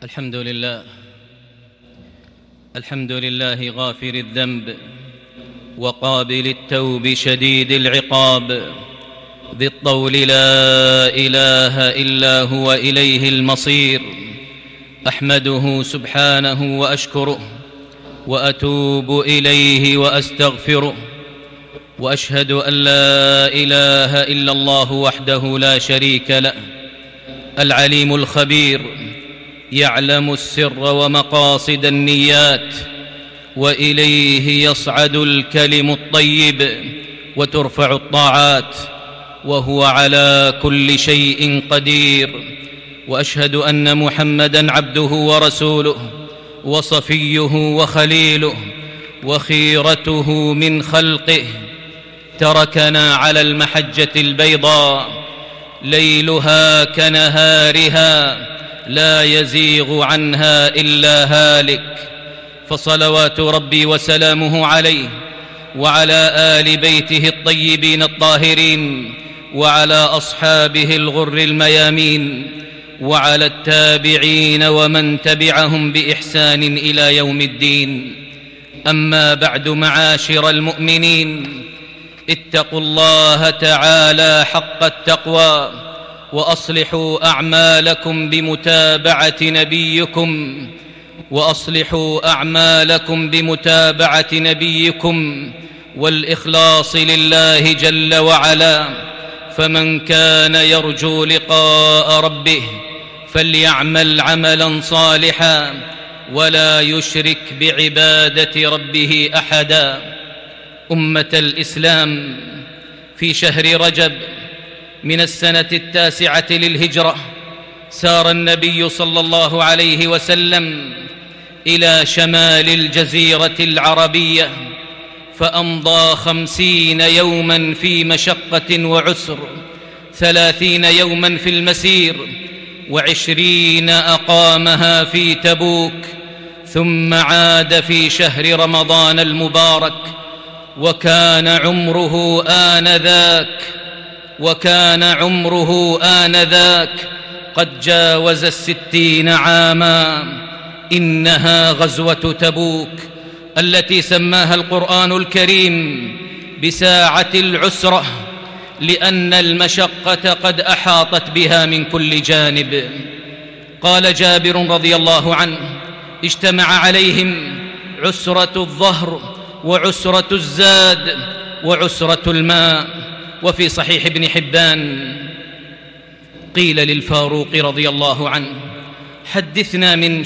الحمد لله غافر الذنب وقابل التوب شديد العقاب ذي الطول لا إله إلا هو إليه المصير. أحمده سبحانه وأشكره وأتوب إليه وأستغفره، وأشهد أن لا إله إلا الله وحده لا شريك له، العليم الخبير، يعلم السر ومقاصد النيات، وإليه يصعد الكلم الطيب وترفع الطاعات، وهو على كل شيء قدير. وأشهد أن محمدًا عبده ورسوله وصفيه وخليله وخيرته من خلقه، تركنا على المحجة البيضاء ليلها كنهارها لا يزيغ عنها إلا هالك، فصلوات ربي وسلامه عليه وعلى آل بيته الطيبين الطاهرين وعلى أصحابه الغر الميامين وعلى التابعين ومن تبعهم بإحسان إلى يوم الدين. أما بعد، معاشر المؤمنين، اتقوا الله تعالى حق التقوى، وأصلحوا أعمالكم بمتابعة نبيكم والإخلاص لله جل وعلا. فمن كان يرجو لقاء ربه فليعمل عملا صالحا ولا يشرك بعبادة ربه أحدا. أمة الإسلام، في شهر رجب من السنة 9 للهجرة سار النبي صلى الله عليه وسلم إلى شمال الجزيرة العربية، فأمضى 50 يوما في مشقة وعسر، 30 يوما في المسير، و20 أقامها في تبوك، ثم عاد في شهر رمضان المبارك، وكان عمره آنذاك قد جاوز 60 عاما. إنها غزوة تبوك التي سماها القرآن الكريم بساعة العسرة، لأن المشقة قد أحاطت بها من كل جانب. قال جابر رضي الله عنه: اجتمع عليهم عسرة الظهر وعسرة الزاد وعسرة الماء. وفي صحيح ابن حبان قيل للفاروق رضي الله عنه: حدثنا من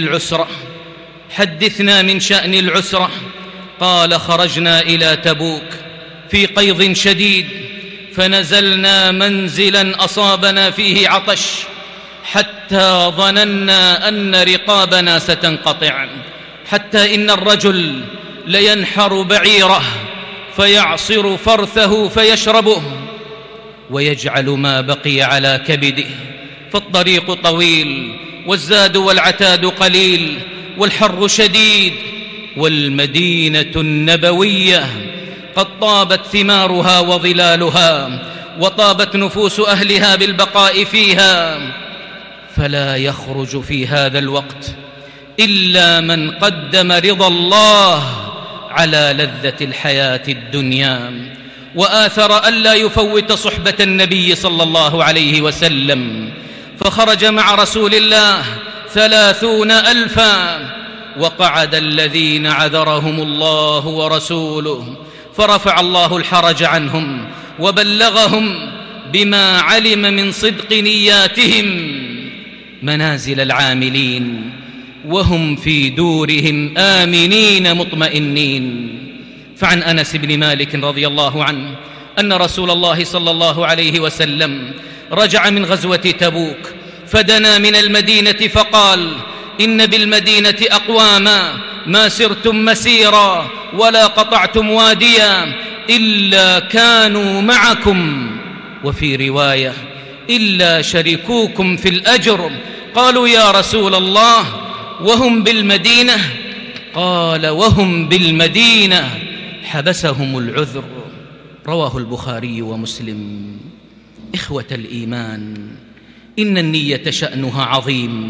شأن العسرة. قال: خرجنا إلى تبوك في قيض شديد، فنزلنا منزلا أصابنا فيه عطش، حتى ظننا أن رقابنا ستنقطع، حتى إن الرجل لينحر بعيره فيعصر فرثه فيشربه ويجعل ما بقي على كبده، فالطريق طويل والزاد والعتاد قليل والحر شديد، والمدينة النبوية قد طابت ثمارها وظلالها، وطابت نفوس أهلها بالبقاء فيها، فلا يخرج في هذا الوقت إلا من قدم رضا الله على لذة الحياة الدنيا، وآثر ألا يفوت صحبة النبي صلى الله عليه وسلم، فخرج مع رسول الله 30,000، وقعد الذين عذرهم الله ورسوله، فرفع الله الحرج عنهم وبلغهم بما علم من صدق نياتهم منازل العاملين، وهم في دورهم آمنين مطمئنين. فعن أنس بن مالك رضي الله عنه أن رسول الله صلى الله عليه وسلم رجع من غزوة تبوك، فدنا من المدينة فقال: إن بالمدينة أقواما ما سرتم مسيرا ولا قطعتم واديا إلا كانوا معكم، وفي رواية: إلا شركوكم في الأجر. قالوا: يا رسول الله، وهم بالمدينة؟ قال: وهم بالمدينة حبسهم العذر. رواه البخاري ومسلم. إخوة الإيمان، إن النية شأنها عظيم،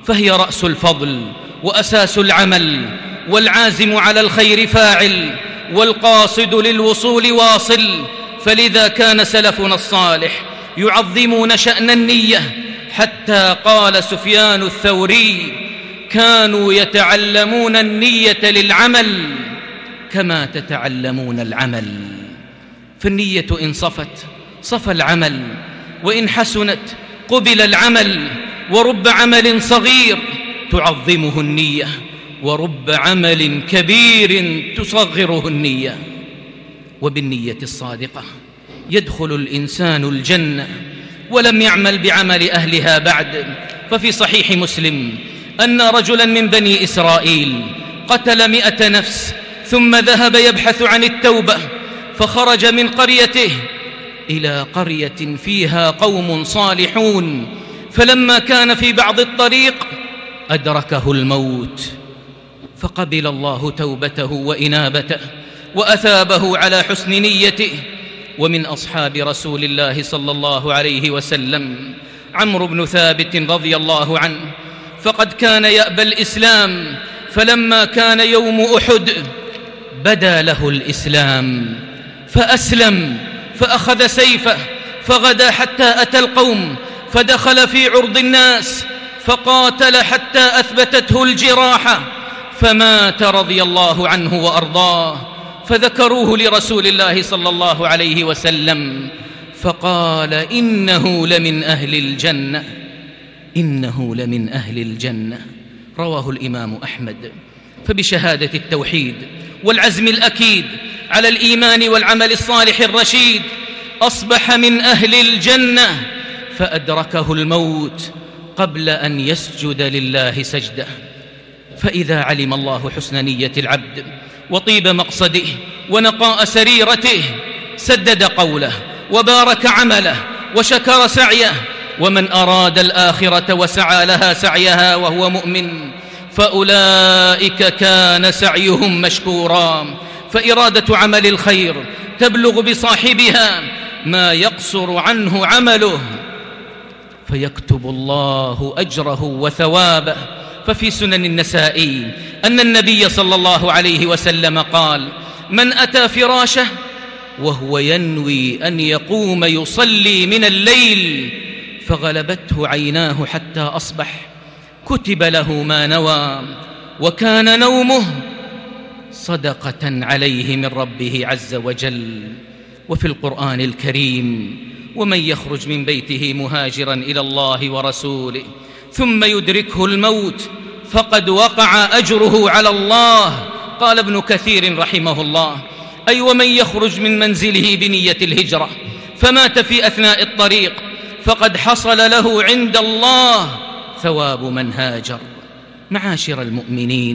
فهي رأس الفضل وأساس العمل، والعازم على الخير فاعل، والقاصد للوصول واصل. فلذا كان سلفنا الصالح يعظمون شأن النية، حتى قال سفيان الثوري: كانوا يتعلمون النية للعمل كما تتعلمون العمل. فالنية إن صفت صفى العمل، وإن حسنت قبل العمل. ورب عمل صغير تعظمه النية، ورب عمل كبير تصغره النية. وبالنية الصادقة يدخل الإنسان الجنة ولم يعمل بعمل أهلها بعد. ففي صحيح مسلم أن رجلا من بني إسرائيل قتل 100 نفس، ثم ذهب يبحث عن التوبة، فخرج من قريته إلى قرية فيها قوم صالحون، فلما كان في بعض الطريق أدركه الموت، فقبل الله توبته وإنابته وأثابه على حسن نيته. ومن أصحاب رسول الله صلى الله عليه وسلم عمرو بن ثابت رضي الله عنه، فقد كان يأبى الإسلام، فلما كان يوم أحد بدا له الإسلام فأسلم، فأخذ سيفه فغدا حتى أتى القوم، فدخل في عرض الناس فقاتل حتى أثبتته الجراحة، فمات رضي الله عنه وأرضاه. فذكروه لرسول الله صلى الله عليه وسلم، فقال: إنه لمن أهل الجنة، إنه لمن أهل الجنة. رواه الإمام أحمد. فبشهادة التوحيد والعزم الأكيد على الإيمان والعمل الصالح الرشيد أصبح من أهل الجنة، فأدركه الموت قبل أن يسجد لله سجدة. فإذا علم الله حسن نية العبد وطيب مقصده ونقاء سريرته، سدد قوله وبارك عمله وشكر سعيه. ومن أراد الآخرة وسعى لها سعيها وهو مؤمن فأولئك كان سعيهم مشكورا. فإرادة عمل الخير تبلغ بصاحبها ما يقصر عنه عمله، فيكتب الله أجره وثوابه. ففي سنن النسائي أن النبي صلى الله عليه وسلم قال: من أتى فراشه وهو ينوي أن يقوم يصلي من الليل فغلبته عيناه حتى أصبح كتب له ما نوى، وكان نومه صدقة عليه من ربه عز وجل. وفي القرآن الكريم: ومن يخرج من بيته مهاجرا إلى الله ورسوله ثم يدركه الموت فقد وقع أجره على الله. قال ابن كثير رحمه الله: أي ومن يخرج من منزله بنية الهجرة فمات في أثناء الطريق فقد حصل له عند الله ثواب من هاجر. معاشر المؤمنين،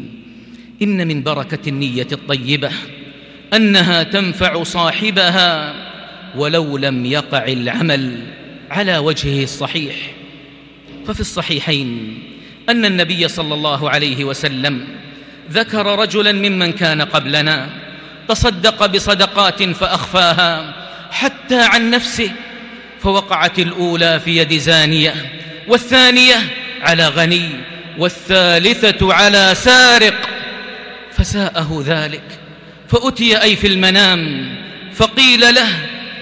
إن من بركة النية الطيبة أنها تنفع صاحبها ولو لم يقع العمل على وجهه الصحيح. ففي الصحيحين أن النبي صلى الله عليه وسلم ذكر رجلا ممن كان قبلنا تصدق بصدقات فأخفاها حتى عن نفسه، فوقعت الأولى في يد زانية، والثانية على غني، والثالثة على سارق. فساءه ذلك، فأتي أي في المنام فقيل له: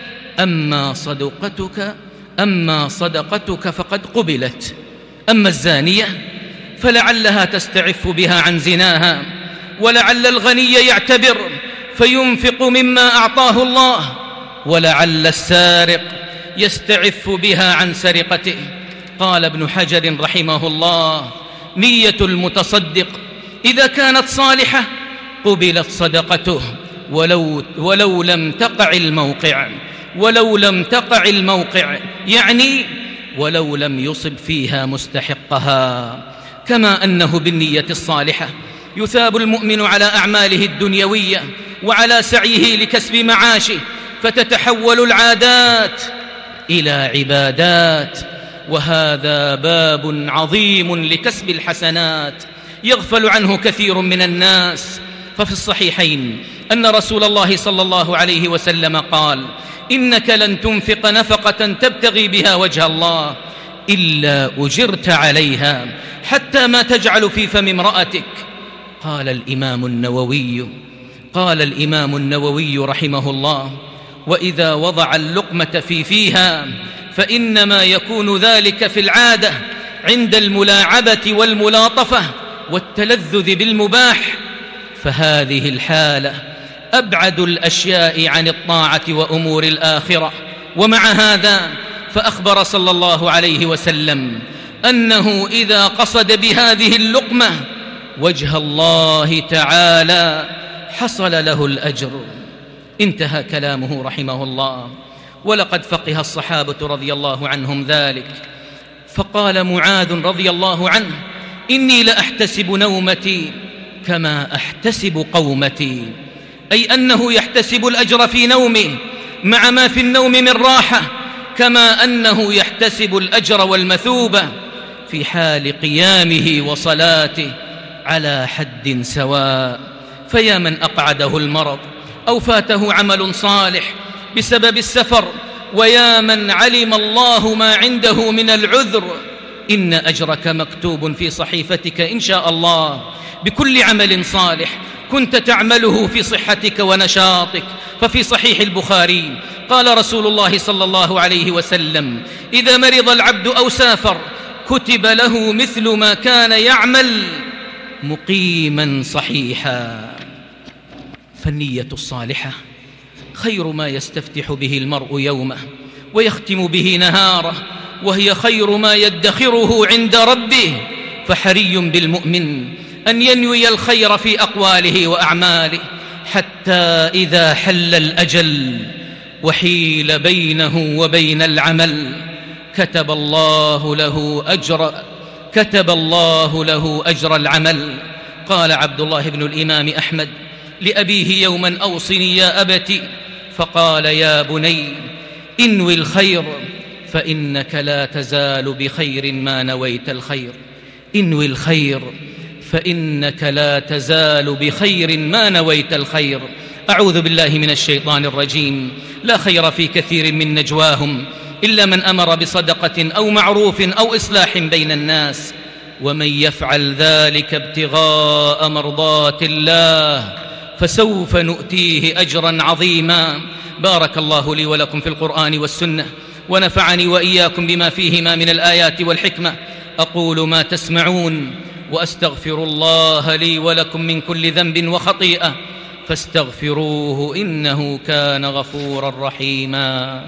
أما صدقتك فقد قبلت، أما الزانية فلعلها تستعف بها عن زناها، ولعل الغني يعتبر فينفق مما أعطاه الله، ولعل السارق يستعف بها عن سرقته. قال ابن حجر رحمه الله: نية المتصدق إذا كانت صالحة قبلت صدقته ولو لم تقع الموقع، يعني ولو لم يصب فيها مستحقها. كما أنه بالنية الصالحة يثاب المؤمن على أعماله الدنيوية وعلى سعيه لكسب معاشه، فتتحول العادات إلى عبادات، وهذا باب عظيم لكسب الحسنات يغفل عنه كثير من الناس. ففي الصحيحين أن رسول الله صلى الله عليه وسلم قال: إنك لن تنفق نفقة تبتغي بها وجه الله إلا أجرت عليها حتى ما تجعل في فم امرأتك. قال الإمام النووي رحمه الله: وإذا وضع اللقمة في فيها فإنما يكون ذلك في العادة عند الملاعبة والملاطفة والتلذذ بالمباح، فهذه الحالة أبعد الأشياء عن الطاعة وأمور الآخرة. ومع هذا فأخبر صلى الله عليه وسلم أنه إذا قصد بهذه اللقمة وجه الله تعالى حصل له الأجر. انتهى كلامه رحمه الله. ولقد فقه الصحابة رضي الله عنهم ذلك، فقال معاذ رضي الله عنه: إني لأحتسب نومتي كما أحتسب قومتي، أي أنه يحتسب الأجر في نومه مع ما في النوم من راحة، كما أنه يحتسب الأجر والمثوبة في حال قيامه وصلاته على حد سواء. فيا من أقعده المرض أو فاته عمل صالح بسبب السفر، ويا من علم الله ما عنده من العذر، إن أجرك مكتوب في صحيفتك إن شاء الله بكل عمل صالح كنت تعمله في صحتك ونشاطك. ففي صحيح البخاري قال رسول الله صلى الله عليه وسلم: إذا مرض العبد أو سافر كتب له مثل ما كان يعمل مقيما صحيحا. فالنية الصالحة خير ما يستفتح به المرء يومه ويختم به نهاره، وهي خير ما يدخره عند ربه. فحري بالمؤمن أن ينوي الخير في أقواله وأعماله، حتى إذا حل الأجل وحيل بينه وبين العمل كتب الله له أجر العمل. قال عبد الله بن الإمام أحمد لأبيه يوما: أوصني يا أبت. فقال: يا بني انوي الخير فإنك لا تزال بخير ما نويت الخير. انوي الخير فإنك لا تزال بخير ما نويت الخير. أعوذ بالله من الشيطان الرجيم. لا خير في كثير من نجواهم إلا من أمر بصدقة أو معروف أو إصلاح بين الناس، ومن يفعل ذلك ابتغاء مرضات الله فسوف نؤتيه أجرا عظيما. بارك الله لي ولكم في القرآن والسنة، ونفعني وإياكم بما فيهما من الآيات والحكمة. أقول ما تسمعون، وأستغفر الله لي ولكم من كل ذنب وخطيئة، فاستغفروه إنه كان غفورا رحيما.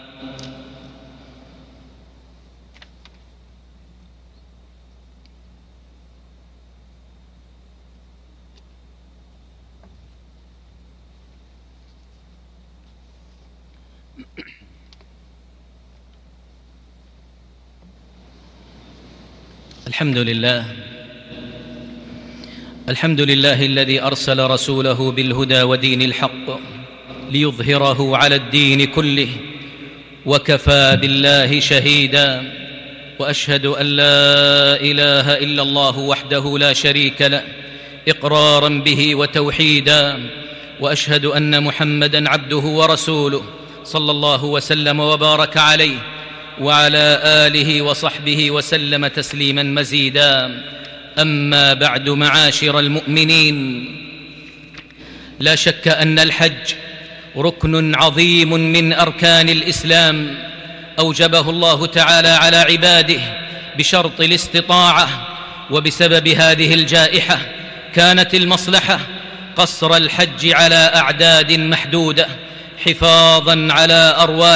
الحمد لله الذي أرسل رسوله بالهدى ودين الحق ليظهره على الدين كله، وكفى بالله شهيدا. وأشهد أن لا إله إلا الله وحده لا شريك له إقرارا به وتوحيدا، وأشهد أن محمدا عبده ورسوله صلى الله وسلم وبارك عليه وعلى آله وصحبه وسلم تسليما مزيدا. أما بعد، معاشر المؤمنين، لا شك أن الحج ركن عظيم من أركان الإسلام أوجبه الله تعالى على عباده بشرط الاستطاعة. وبسبب هذه الجائحة كانت المصلحة قصر الحج على أعداد محدودة حفاظا على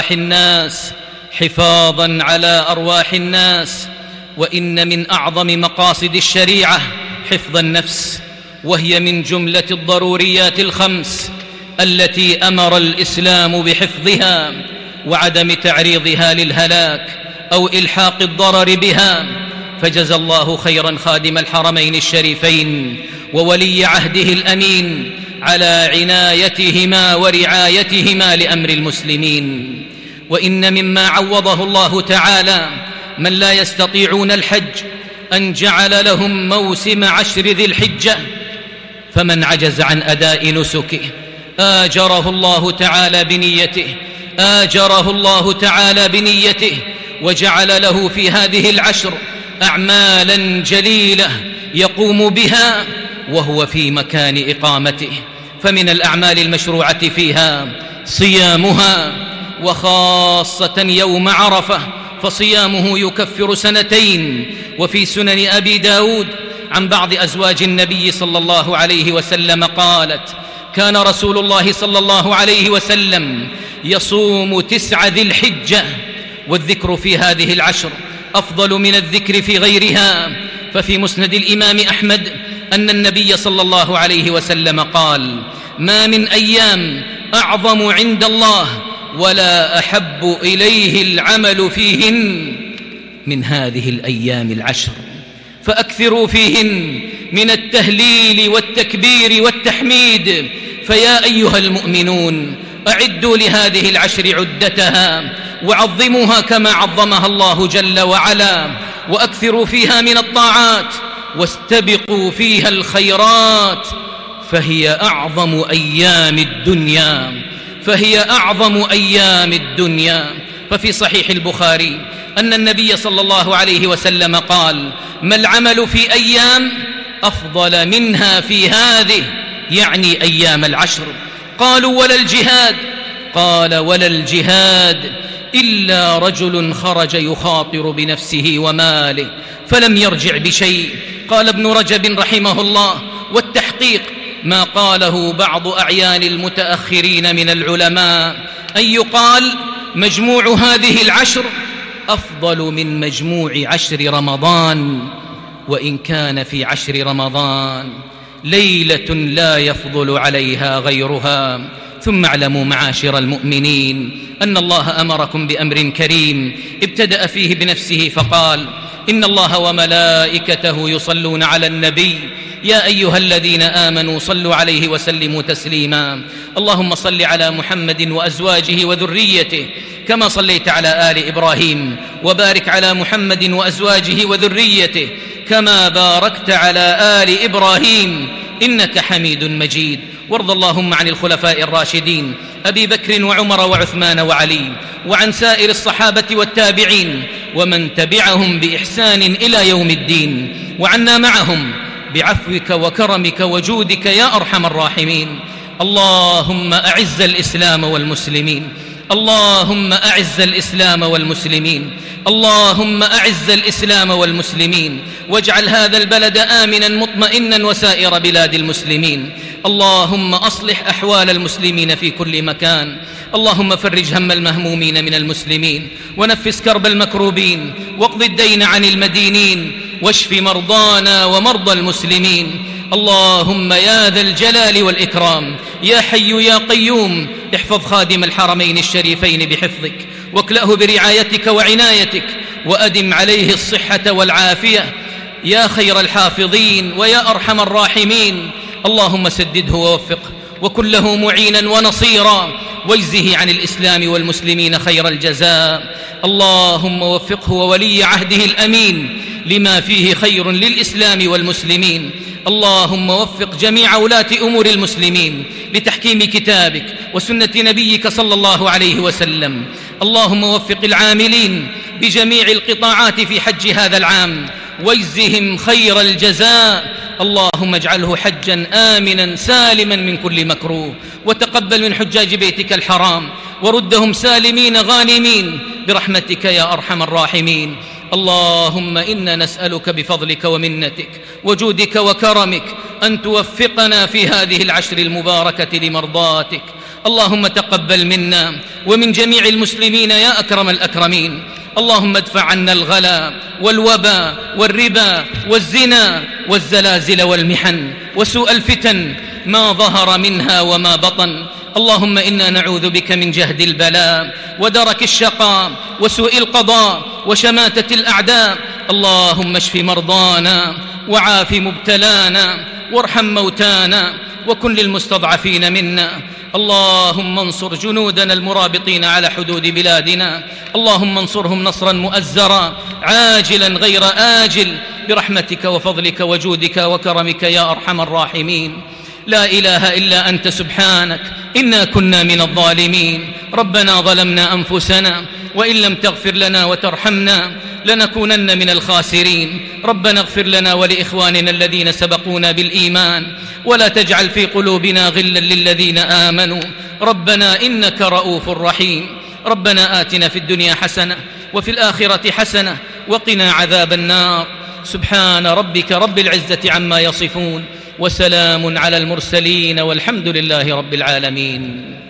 أرواح الناس. وإن من أعظم مقاصد الشريعة حفظ النفس، وهي من جملة الضروريات الخمس التي أمر الإسلام بحفظها وعدم تعريضها للهلاك أو إلحاق الضرر بها. فجزى الله خيرا خادم الحرمين الشريفين وولي عهده الأمين على عنايتهما ورعايتهما لأمر المسلمين. وإن مما عوضه الله تعالى من لا يستطيعون الحج أن جعل لهم موسم 10 ذي الحجة، فمن عجز عن أداء نسكه آجره الله تعالى بنيته وجعل له في هذه العشر أعمالا جليلة يقوم بها وهو في مكان إقامته. فمن الأعمال المشروعة فيها صيامها، وخاصة يوم عرفة، فصيامه يكفر سنتين. وفي سنن أبي داود عن بعض أزواج النبي صلى الله عليه وسلم قالت: كان رسول الله صلى الله عليه وسلم يصوم 9 ذي الحجة، والذكر في هذه العشر أفضل من الذكر في غيرها. ففي مسند الإمام أحمد أن النبي صلى الله عليه وسلم قال: ما من أيام أعظم عند الله ولا أحب إليه العمل فيهن من هذه الأيام العشر، فأكثروا فيهن من التهليل والتكبير والتحميد. فيا أيها المؤمنون، أعدوا لهذه العشر عدتها وعظموها كما عظمها الله جل وعلا، وأكثروا فيها من الطاعات واستبقوا فيها الخيرات، فهي أعظم أيام الدنيا، فهي أعظم أيام الدنيا. ففي صحيح البخاري أن النبي صلى الله عليه وسلم قال: ما العمل في أيام أفضل منها في هذه، يعني أيام العشر. قالوا: ولا الجهاد؟ قال: ولا الجهاد إلا رجل خرج يخاطر بنفسه وماله فلم يرجع بشيء. قال ابن رجب رحمه الله: والتحقيق ما قاله بعض أعيان المتأخرين من العلماء، أن يقال مجموع هذه العشر أفضل من مجموع 10 رمضان، وإن كان في 10 رمضان ليلة لا يفضل عليها غيرها. ثم اعلموا معاشر المؤمنين أن الله أمركم بأمر كريم ابتدأ فيه بنفسه فقال: إن الله وملائكته يصلون على النبي يا أيها الذين آمنوا صلوا عليه وسلموا تسليما. اللهم صل على محمد وأزواجه وذريته كما صليت على آل إبراهيم، وبارك على محمد وأزواجه وذريته كما باركت على آل إبراهيم إنك حميد مجيد. وارض اللهم عن الخلفاء الراشدين أبي بكر وعمر وعثمان وعلي، وعن سائر الصحابة والتابعين ومن تبعهم بإحسان إلى يوم الدين، وعنا معهم بعفوك وكرمك وجودك يا أرحم الراحمين. اللهم أعز الإسلام والمسلمين، اللهم أعز الإسلام والمسلمين، اللهم أعز الإسلام والمسلمين، واجعل هذا البلد آمنا مطمئنا وسائر بلاد المسلمين. اللهم أصلح أحوال المسلمين في كل مكان. اللهم فرج هم المهمومين من المسلمين، ونفس كرب المكروبين، واقض الدين عن المدينين، واشف مرضانا ومرضى المسلمين. اللهم يا ذا الجلال والإكرام، يا حي يا قيوم، احفظ خادم الحرمين الشريفين بحفظك، واكلأه برعايتك وعنايتك، وأدم عليه الصحة والعافية يا خير الحافظين ويا أرحم الراحمين. اللهم سدده ووفقه، وكن له معينا ونصيرا، واجزه عن الإسلام والمسلمين خير الجزاء. اللهم وفقه وولي عهده الأمين لما فيه خير للإسلام والمسلمين. اللهم وفق جميع ولاة أمور المسلمين لتحكيم كتابك وسنة نبيك صلى الله عليه وسلم. اللهم وفق العاملين بجميع القطاعات في حج هذا العام واجزهم خير الجزاء. اللهم اجعله حجا آمنا سالما من كل مكروه، وتقبل من حجاج بيتك الحرام، وردهم سالمين غانمين برحمتك يا أرحم الراحمين. اللهم إنا نسألك بفضلك ومنتك وجودك وكرمك أن توفقنا في هذه العشر المباركة لمرضاتك. اللهم تقبل منا ومن جميع المسلمين يا أكرم الأكرمين. اللهم ادفع عنا الغلا والوبا والربا والزنا والزلازل والمحن وسوء الفتن ما ظهر منها وما بطن. اللهم إنا نعوذ بك من جهد البلاء ودرك الشقاء وسوء القضاء وشماتة الأعداء. اللهم اشف مرضانا وعاف مبتلانا وارحم موتانا وكن للمستضعفين منا. اللهم انصر جنودنا المرابطين على حدود بلادنا، اللهم انصرهم نصرا مؤزرا عاجلا غير آجل برحمتك وفضلك وجودك وكرمك يا أرحم الراحمين. لا إله إلا أنت سبحانك إنا كنا من الظالمين. ربنا ظلمنا أنفسنا وإن لم تغفر لنا وترحمنا لنكونن من الخاسرين. ربنا اغفر لنا ولإخواننا الذين سبقونا بالإيمان ولا تجعل في قلوبنا غلا للذين آمنوا ربنا إنك رؤوف رحيم. ربنا آتنا في الدنيا حسنة وفي الآخرة حسنة وقنا عذاب النار. سبحان ربك رب العزة عما يصفون وسلام على المرسلين والحمد لله رب العالمين.